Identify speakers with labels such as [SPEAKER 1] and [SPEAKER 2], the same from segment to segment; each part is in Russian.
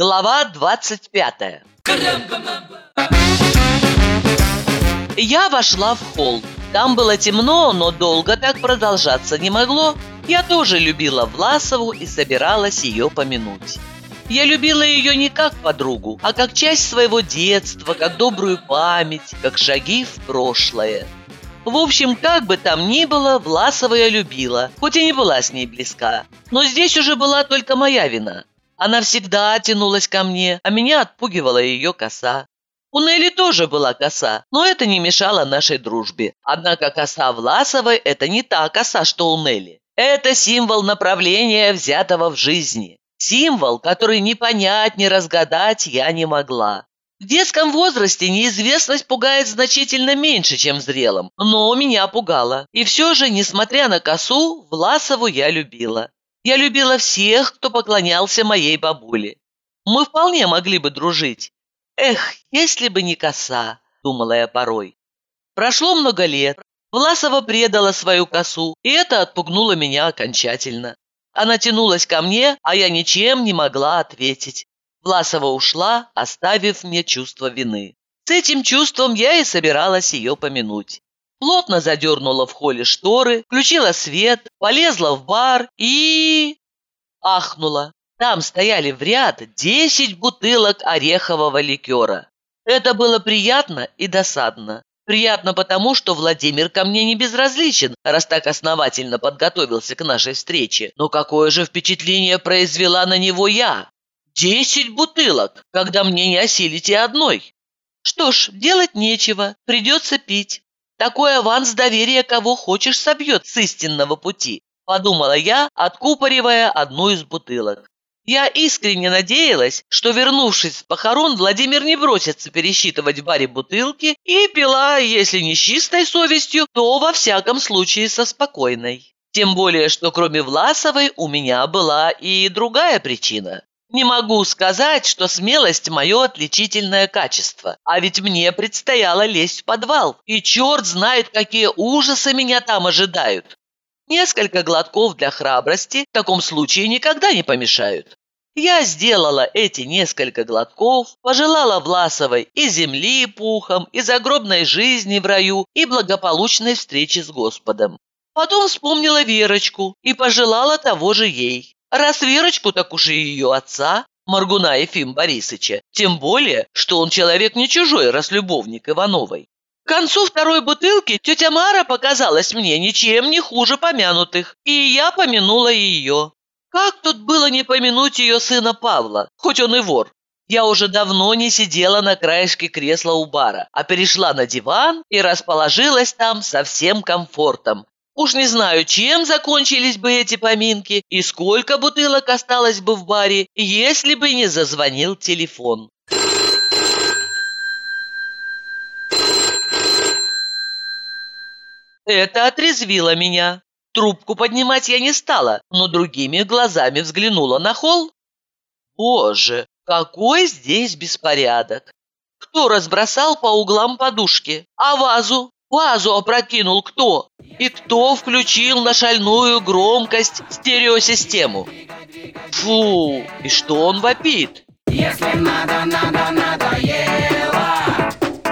[SPEAKER 1] Глава 25. Я вошла в холл. Там было темно, но долго так продолжаться не могло. Я тоже любила Власову и собиралась ее помянуть. Я любила ее не как подругу, а как часть своего детства, как добрую память, как шаги в прошлое. В общем, как бы там ни было, Власову я любила, хоть и не была с ней близка. Но здесь уже была только моя вина. Она всегда тянулась ко мне, а меня отпугивала ее коса. У Нелли тоже была коса, но это не мешало нашей дружбе. Однако коса Власовой – это не та коса, что у Нелли. Это символ направления, взятого в жизни. Символ, который ни понять, ни разгадать я не могла. В детском возрасте неизвестность пугает значительно меньше, чем в зрелом, но меня пугала. И все же, несмотря на косу, Власову я любила. Я любила всех, кто поклонялся моей бабуле. Мы вполне могли бы дружить. Эх, если бы не коса, думала я порой. Прошло много лет. Власова предала свою косу, и это отпугнуло меня окончательно. Она тянулась ко мне, а я ничем не могла ответить. Власова ушла, оставив мне чувство вины. С этим чувством я и собиралась ее помянуть. Плотно задернула в холле шторы, включила свет, полезла в бар и... ахнула. Там стояли в ряд 10 бутылок орехового ликера. Это было приятно и досадно. Приятно потому, что Владимир ко мне не безразличен, раз так основательно подготовился к нашей встрече. Но какое же впечатление произвела на него я? 10 бутылок, когда мне не осилить и одной. Что ж, делать нечего, придется пить. Такой аванс доверия кого хочешь собьет с истинного пути, подумала я, откупоривая одну из бутылок. Я искренне надеялась, что, вернувшись с похорон, Владимир не бросится пересчитывать в баре бутылки и пила, если не с чистой совестью, то во всяком случае со спокойной. Тем более, что кроме Власовой у меня была и другая причина. Не могу сказать, что смелость – мое отличительное качество, а ведь мне предстояло лезть в подвал, и черт знает, какие ужасы меня там ожидают. Несколько глотков для храбрости в таком случае никогда не помешают. Я сделала эти несколько глотков, пожелала Власовой и земли пухом, и загробной жизни в раю, и благополучной встречи с Господом. Потом вспомнила Верочку и пожелала того же ей. Раз Верочку, так уж и ее отца, Моргуна Ефима Борисыча, тем более, что он человек не чужой, раз любовник Ивановой. К концу второй бутылки тетя Мара показалась мне ничем не хуже помянутых, и я помянула ее. Как тут было не помянуть ее сына Павла, хоть он и вор? Я уже давно не сидела на краешке кресла у бара, а перешла на диван и расположилась там со всем комфортом. Уж не знаю, чем закончились бы эти поминки и сколько бутылок осталось бы в баре, если бы не зазвонил телефон. Это отрезвило меня. Трубку поднимать я не стала, но другими глазами взглянула на холл. Боже, какой здесь беспорядок! Кто разбросал по углам подушки? А вазу? Вазу опрокинул кто? И кто включил на шальную громкость стереосистему? Фу, и что он вопит? Если надо, надоело.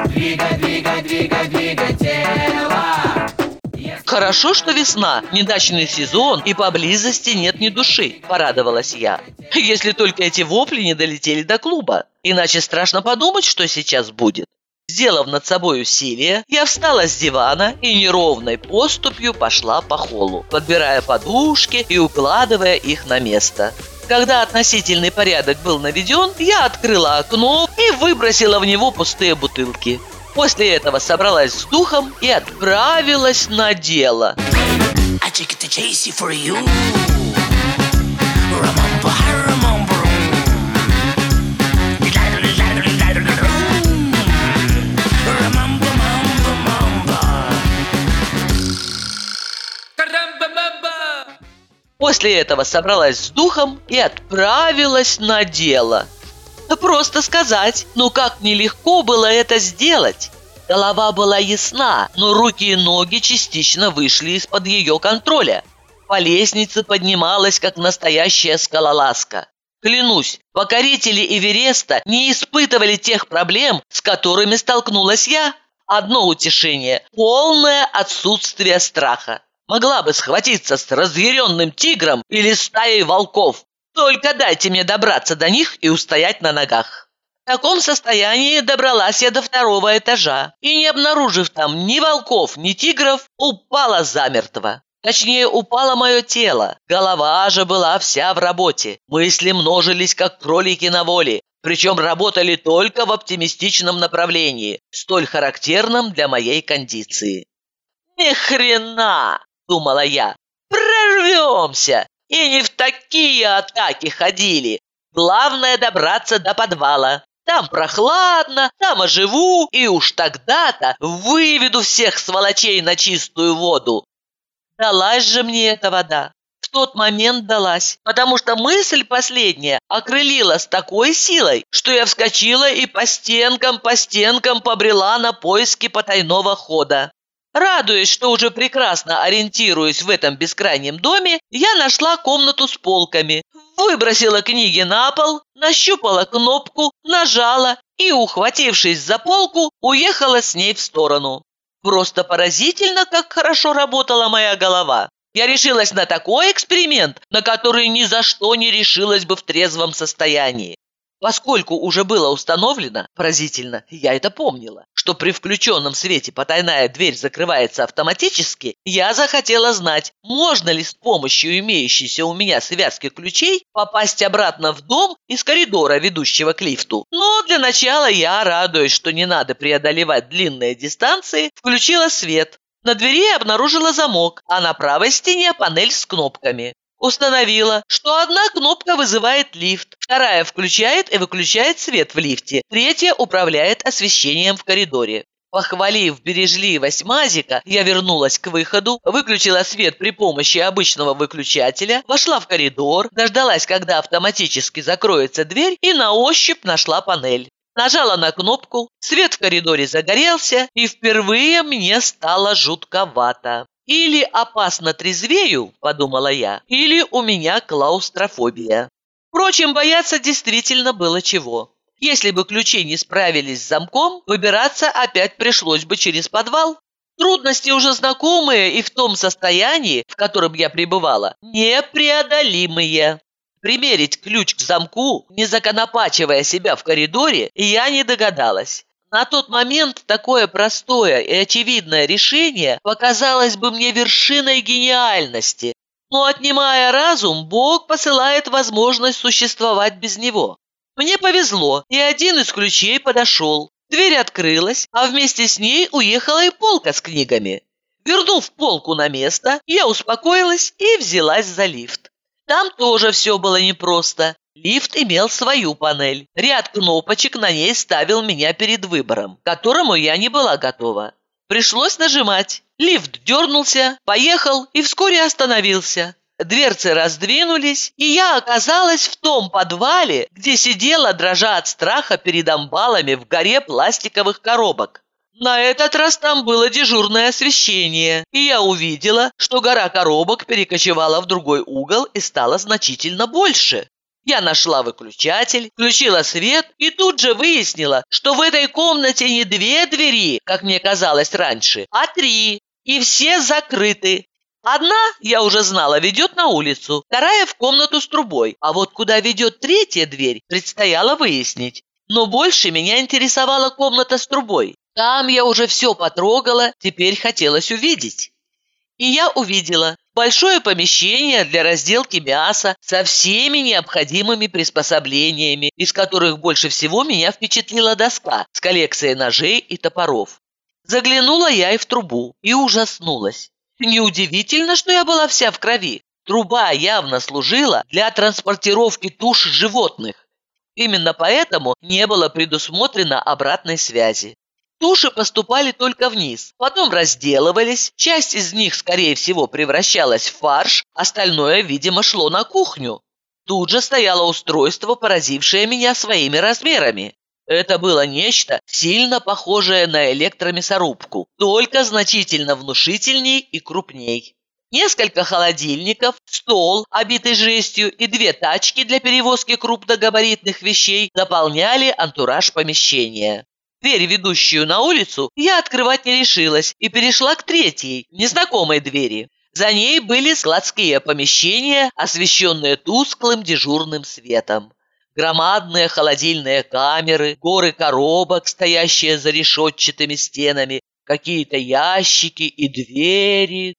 [SPEAKER 1] Двигай тело. Хорошо, что весна, недачный сезон и поблизости нет ни души, порадовалась я. Если только эти вопли не долетели до клуба. Иначе страшно подумать, что сейчас будет. Сделав над собой усилие, я встала с дивана и неровной поступью пошла по холлу, подбирая подушки и укладывая их на место. Когда относительный порядок был наведен, я открыла окно и выбросила в него пустые бутылки. После этого собралась с духом и отправилась на дело. После этого собралась с духом и отправилась на дело. Просто сказать, ну как нелегко было это сделать. Голова была ясна, но руки и ноги частично вышли из-под ее контроля. По лестнице поднималась, как настоящая скалолазка. Клянусь, покорители Эвереста не испытывали тех проблем, с которыми столкнулась я. Одно утешение – полное отсутствие страха. Могла бы схватиться с разъяренным тигром или стаей волков. Только дайте мне добраться до них и устоять на ногах. В таком состоянии добралась я до 2-го этажа и, не обнаружив там ни волков, ни тигров, упала замертво. Точнее, упало мое тело. Голова же была вся в работе. Мысли множились, как кролики на воле. Причем работали только в оптимистичном направлении, столь характерном для моей кондиции. «Ни хрена!» – думала я. «Прорвемся! И не в такие атаки ходили. Главное добраться до подвала. Там прохладно, там оживу, и уж тогда-то выведу всех сволочей на чистую воду». Далась же мне эта вода. В тот момент далась, потому что мысль последняя окрылила с такой силой, что я вскочила и по стенкам побрела на поиски потайного хода. Радуясь, что уже прекрасно ориентируюсь в этом бескрайнем доме, я нашла комнату с полками, выбросила книги на пол, нащупала кнопку, нажала и, ухватившись за полку, уехала с ней в сторону. Просто поразительно, как хорошо работала моя голова. Я решилась на такой эксперимент, на который ни за что не решилась бы в трезвом состоянии. Поскольку уже было установлено, поразительно, я это помнила, что при включенном свете потайная дверь закрывается автоматически, я захотела знать, можно ли с помощью имеющейся у меня связки ключей попасть обратно в дом из коридора, ведущего к лифту. Но для начала я, радуясь, что не надо преодолевать длинные дистанции, включила свет. На двери обнаружила замок, а на правой стене панель с кнопками. Установила, что одна кнопка вызывает лифт, вторая включает и выключает свет в лифте, третья управляет освещением в коридоре. Похвалив бережливость Мазика, я вернулась к выходу, выключила свет при помощи обычного выключателя, вошла в коридор, дождалась, когда автоматически закроется дверь, и на ощупь нашла панель. Нажала на кнопку, свет в коридоре загорелся, и впервые мне стало жутковато. «Или опасно трезвею», – подумала я, – «или у меня клаустрофобия». Впрочем, бояться действительно было чего. Если бы ключи не справились с замком, выбираться опять пришлось бы через подвал. Трудности уже знакомые и в том состоянии, в котором я пребывала, непреодолимые. Примерить ключ к замку, не законопачивая себя в коридоре, я не догадалась. На тот момент такое простое и очевидное решение показалось бы мне вершиной гениальности. Но, отнимая разум, Бог посылает возможность существовать без него. Мне повезло, и один из ключей подошел. Дверь открылась, а вместе с ней уехала и полка с книгами. Вернув полку на место, я успокоилась и взялась за лифт. Там тоже все было непросто. Лифт имел свою панель. Ряд кнопочек на ней ставил меня перед выбором, к которому я не была готова. Пришлось нажимать. Лифт дернулся, поехал и вскоре остановился. Дверцы раздвинулись, и я оказалась в том подвале, где сидела, дрожа от страха перед амбалами в горе пластиковых коробок. На этот раз там было дежурное освещение, и я увидела, что гора коробок перекочевала в другой угол и стала значительно больше. Я нашла выключатель, включила свет и тут же выяснила, что в этой комнате не 2 двери, как мне казалось раньше, а 3, и все закрыты. Одна, я уже знала, ведет на улицу, вторая в комнату с трубой, а вот куда ведет 3-я дверь, предстояло выяснить. Но больше меня интересовала комната с трубой. Там я уже все потрогала, теперь хотелось увидеть. И я увидела большое помещение для разделки мяса со всеми необходимыми приспособлениями, из которых больше всего меня впечатлила доска с коллекцией ножей и топоров. Заглянула я и в трубу, и ужаснулась. Неудивительно, что я была вся в крови. Труба явно служила для транспортировки туш животных. Именно поэтому не было предусмотрено обратной связи. Туши поступали только вниз, потом разделывались, часть из них, скорее всего, превращалась в фарш, остальное, видимо, шло на кухню. Тут же стояло устройство, поразившее меня своими размерами. Это было нечто, сильно похожее на электромясорубку, только значительно внушительней и крупней. Несколько холодильников, стол, обитый жестью, и 2 тачки для перевозки крупногабаритных вещей заполняли антураж помещения. Дверь, ведущую на улицу, я открывать не решилась и перешла к 3-й, незнакомой двери. За ней были складские помещения, освещенные тусклым дежурным светом. Громадные холодильные камеры, горы коробок, стоящие за решетчатыми стенами, какие-то ящики и двери.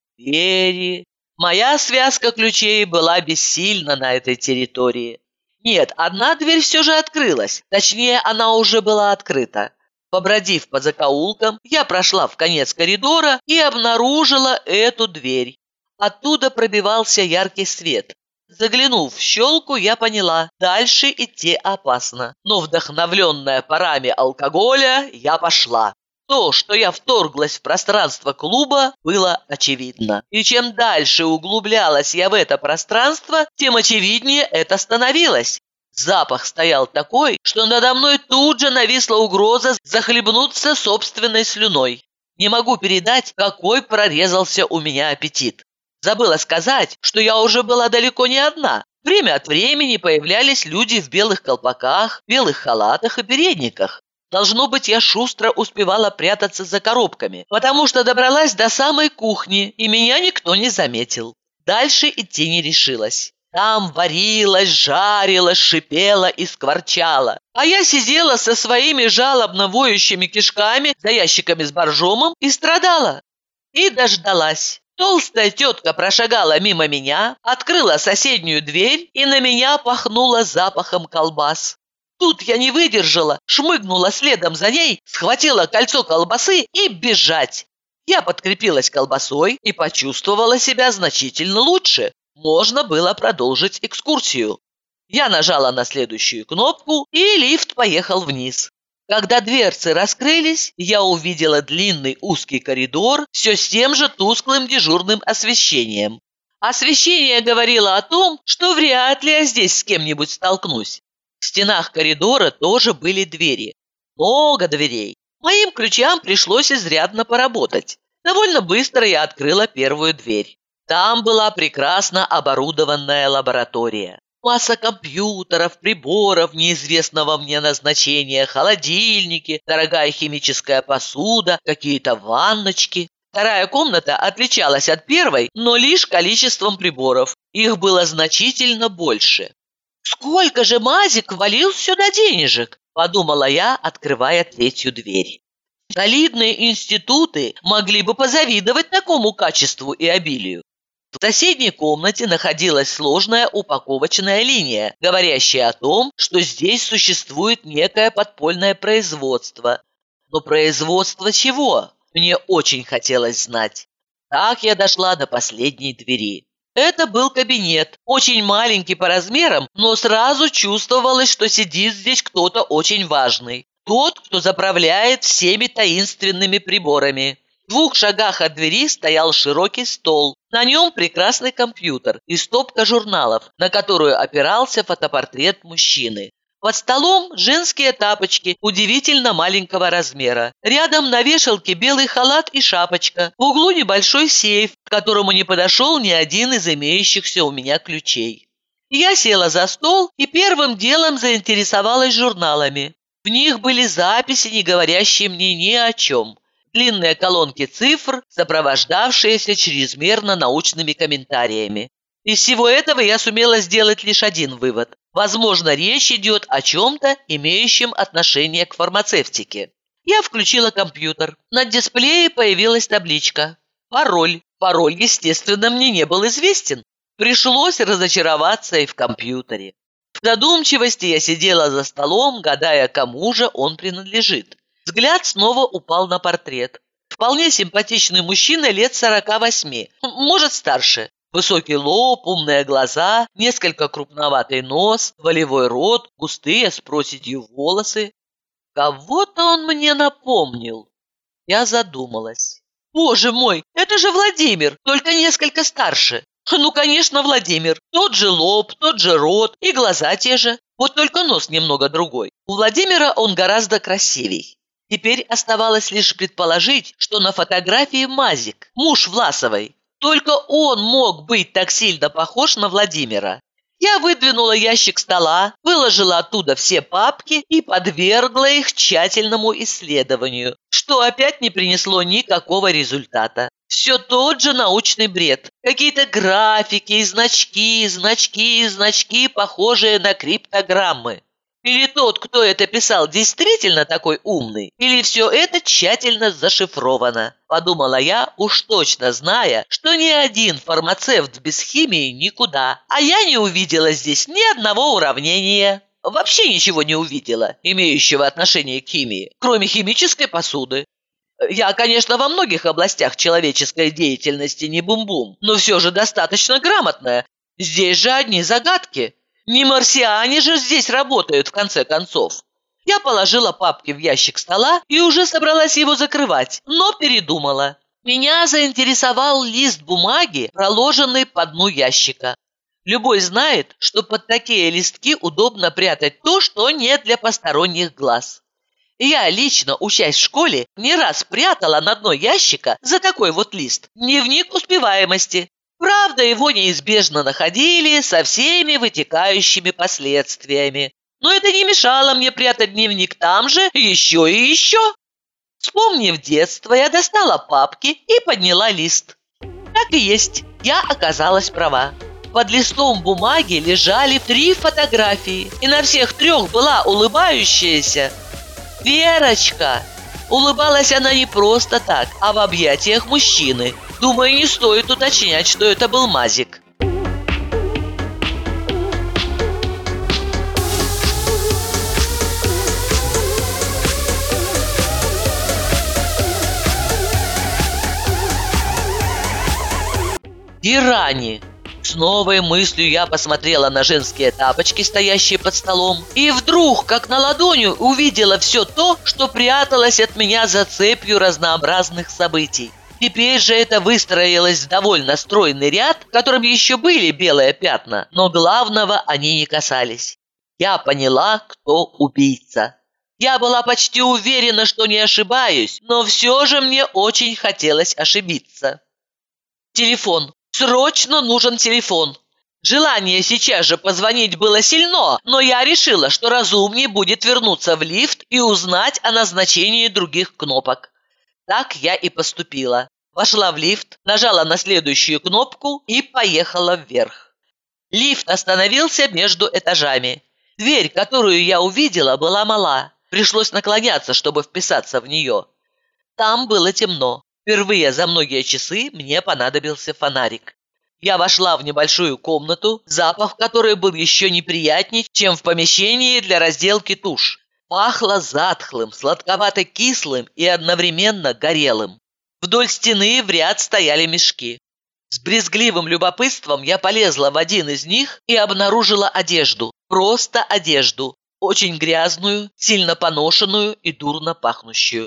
[SPEAKER 1] Моя связка ключей была бессильна на этой территории. Нет, одна дверь все же открылась, точнее, она уже была открыта. Побродив по закоулкам, я прошла в конец коридора и обнаружила эту дверь. Оттуда пробивался яркий свет. Заглянув в щелку, я поняла, дальше идти опасно. Но вдохновленная парами алкоголя, я пошла. То, что я вторглась в пространство клуба, было очевидно. И чем дальше углублялась я в это пространство, тем очевиднее это становилось. Запах стоял такой, что надо мной тут же нависла угроза захлебнуться собственной слюной. Не могу передать, какой прорезался у меня аппетит. Забыла сказать, что я уже была далеко не одна. Время от времени появлялись люди в белых колпаках, белых халатах и передниках. Должно быть, я шустро успевала прятаться за коробками, потому что добралась до самой кухни, и меня никто не заметил. Дальше идти не решилась. Там варилась, жарилась, шипела и скворчала. А я сидела со своими жалобно воющими кишками за ящиками с боржомом и страдала. И дождалась. Толстая тетка прошагала мимо меня, открыла соседнюю дверь, и на меня пахнуло запахом колбас. Тут я не выдержала, шмыгнула следом за ней, схватила кольцо колбасы и бежать. Я подкрепилась колбасой и почувствовала себя значительно лучше. Можно было продолжить экскурсию. Я нажала на следующую кнопку, и лифт поехал вниз. Когда дверцы раскрылись, я увидела длинный узкий коридор все с тем же тусклым дежурным освещением. Освещение говорило о том, что вряд ли я здесь с кем-нибудь столкнусь. В стенах коридора тоже были двери. Много дверей. Моим ключам пришлось изрядно поработать. Довольно быстро я открыла первую дверь. Там была прекрасно оборудованная лаборатория. Масса компьютеров, приборов неизвестного мне назначения, холодильники, дорогая химическая посуда, какие-то ванночки. Вторая комната отличалась от первой, но лишь количеством приборов. Их было значительно больше. «Сколько же Мазик ввалил сюда денежек?» – подумала я, открывая 3-ю дверь. Солидные институты могли бы позавидовать такому качеству и обилию. В соседней комнате находилась сложная упаковочная линия, говорящая о том, что здесь существует некое подпольное производство. Но производство чего? Мне очень хотелось знать. Так я дошла до последней двери. Это был кабинет, очень маленький по размерам, но сразу чувствовалось, что сидит здесь кто-то очень важный. Тот, кто заправляет всеми таинственными приборами. В 2 шагах от двери стоял широкий стол. На нем прекрасный компьютер и стопка журналов, на которую опирался фотопортрет мужчины. Под столом женские тапочки удивительно маленького размера. Рядом на вешалке белый халат и шапочка. В углу небольшой сейф, к которому не подошел ни один из имеющихся у меня ключей. Я села за стол и первым делом заинтересовалась журналами. В них были записи, не говорящие мне ни о чем. Длинные колонки цифр, сопровождавшиеся чрезмерно научными комментариями. Из всего этого я сумела сделать лишь один вывод. Возможно, речь идет о чем-то, имеющем отношение к фармацевтике. Я включила компьютер. На дисплее появилась табличка. Пароль. Пароль, естественно, мне не был известен. Пришлось разочароваться и в компьютере. В задумчивости я сидела за столом, гадая, кому же он принадлежит. Взгляд снова упал на портрет. Вполне симпатичный мужчина лет 48, может старше. Высокий лоб, умные глаза, несколько крупноватый нос, волевой рот, густые с проседью волосы. Кого-то он мне напомнил. Я задумалась. Боже мой, это же Владимир, только несколько старше. Ну, конечно, Владимир. Тот же лоб, тот же рот и глаза те же. Вот только нос немного другой. У Владимира он гораздо красивей. Теперь оставалось лишь предположить, что на фотографии Мазик, муж Власовой. Только он мог быть так сильно похож на Владимира. Я выдвинула ящик стола, выложила оттуда все папки и подвергла их тщательному исследованию, что опять не принесло никакого результата. Все тот же научный бред. Какие-то графики, значки, похожие на криптограммы. Или тот, кто это писал, действительно такой умный, или все это тщательно зашифровано, подумала я, уж точно зная, что ни один фармацевт без химии никуда, а я не увидела здесь ни одного уравнения. Вообще ничего не увидела, имеющего отношение к химии, кроме химической посуды. Я, конечно, во многих областях человеческой деятельности не бум-бум, но все же достаточно грамотная. Здесь же одни загадки. Не марсиане же здесь работают, в конце концов. Я положила папки в ящик стола и уже собралась его закрывать, но передумала. Меня заинтересовал лист бумаги, проложенный по дну ящика. Любой знает, что под такие листки удобно прятать то, что не для посторонних глаз. Я лично, учась в школе, не раз прятала на дно ящика за такой вот лист дневник успеваемости. Правда, его неизбежно находили со всеми вытекающими последствиями. Но это не мешало мне прятать дневник там же еще и еще. Вспомнив детство, я достала папки и подняла лист. Так и есть, я оказалась права. Под листом бумаги лежали 3 фотографии, и на всех 3 была улыбающаяся Верочка. Улыбалась она не просто так, а в объятиях мужчины. Думаю, не стоит уточнять, что это был Мазик. Пирани. С новой мыслью я посмотрела на женские тапочки, стоящие под столом, и вдруг, как на ладони, увидела все то, что пряталось от меня за цепью разнообразных событий. Теперь же это выстроилось в довольно стройный ряд, в котором еще были белые пятна, но главного они не касались. Я поняла, кто убийца. Я была почти уверена, что не ошибаюсь, но все же мне очень хотелось ошибиться. Телефон. Срочно нужен телефон. Желание сейчас же позвонить было сильно, но я решила, что разумнее будет вернуться в лифт и узнать о назначении других кнопок. Так я и поступила. Вошла в лифт, нажала на следующую кнопку и поехала вверх. Лифт остановился между этажами. Дверь, которую я увидела, была мала. Пришлось наклоняться, чтобы вписаться в нее. Там было темно. Впервые за многие часы мне понадобился фонарик. Я вошла в небольшую комнату, запах которой был еще неприятней, чем в помещении для разделки туш. Пахло затхлым, сладковато-кислым и одновременно горелым. Вдоль стены в ряд стояли мешки. С брезгливым любопытством я полезла в один из них и обнаружила одежду. Просто одежду. Очень грязную, сильно поношенную и дурно пахнущую.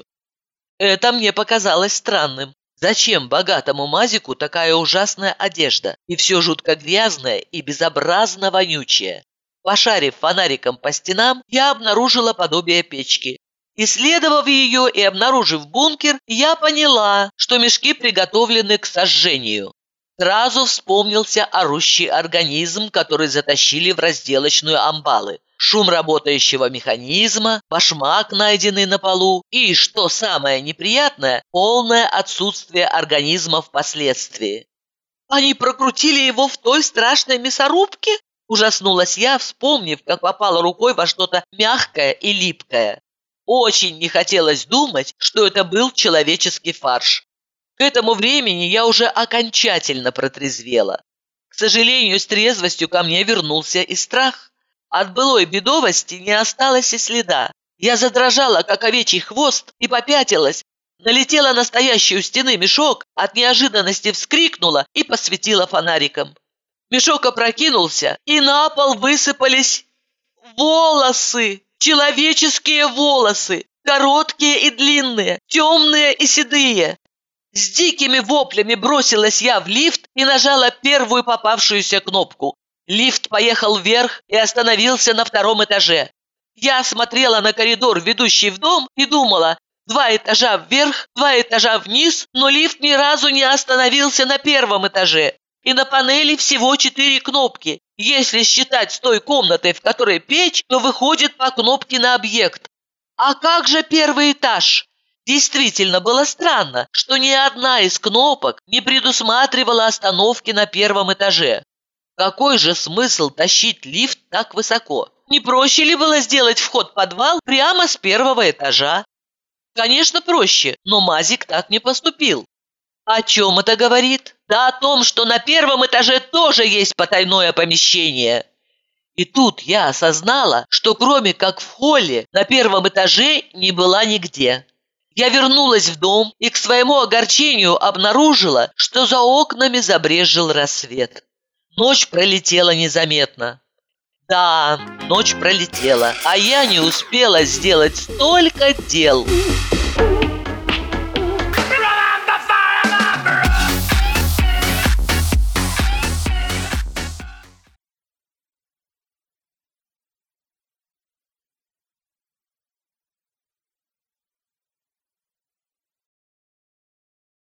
[SPEAKER 1] Это мне показалось странным. Зачем богатому Мазику такая ужасная одежда? И все жутко грязная и безобразно вонючая. Пошарив фонариком по стенам, я обнаружила подобие печки. Исследовав ее и обнаружив бункер, я поняла, что мешки приготовлены к сожжению. Сразу вспомнился орущий организм, который затащили в разделочную амбалы. Шум работающего механизма, башмак, найденный на полу, и, что самое неприятное, полное отсутствие организма впоследствии. «Они прокрутили его в той страшной мясорубке?» Ужаснулась я, вспомнив, как попала рукой во что-то мягкое и липкое. Очень не хотелось думать, что это был человеческий фарш. К этому времени я уже окончательно протрезвела. К сожалению, с трезвостью ко мне вернулся и страх. От былой бедовости не осталось и следа. Я задрожала, как овечий хвост, и попятилась. Налетела на стоящий у стены мешок, от неожиданности вскрикнула и посветила фонариком. Мешок опрокинулся, и на пол высыпались волосы, человеческие волосы, короткие и длинные, темные и седые. С дикими воплями бросилась я в лифт и нажала первую попавшуюся кнопку. Лифт поехал вверх и остановился на 2-м этаже. Я смотрела на коридор, ведущий в дом, и думала, 2 этажа вверх, 2 этажа вниз, но лифт ни разу не остановился на 1 этаже. И на панели всего 4 кнопки. Если считать с той комнатой, в которой печь, то выходит по кнопке на объект. А как же 1 этаж? Действительно было странно, что ни одна из кнопок не предусматривала остановки на 1 этаже. Какой же смысл тащить лифт так высоко? Не проще ли было сделать вход в подвал прямо с 1 этажа? Конечно, проще, но Мазик так не поступил. О чем это говорит? Да о том, что на 1 этаже тоже есть потайное помещение. И тут я осознала, что кроме как в холле, на 1 этаже не была нигде. Я вернулась в дом и к своему огорчению обнаружила, что за окнами забрезжил рассвет. Ночь пролетела незаметно. Да, ночь пролетела, а я не успела сделать столько дел.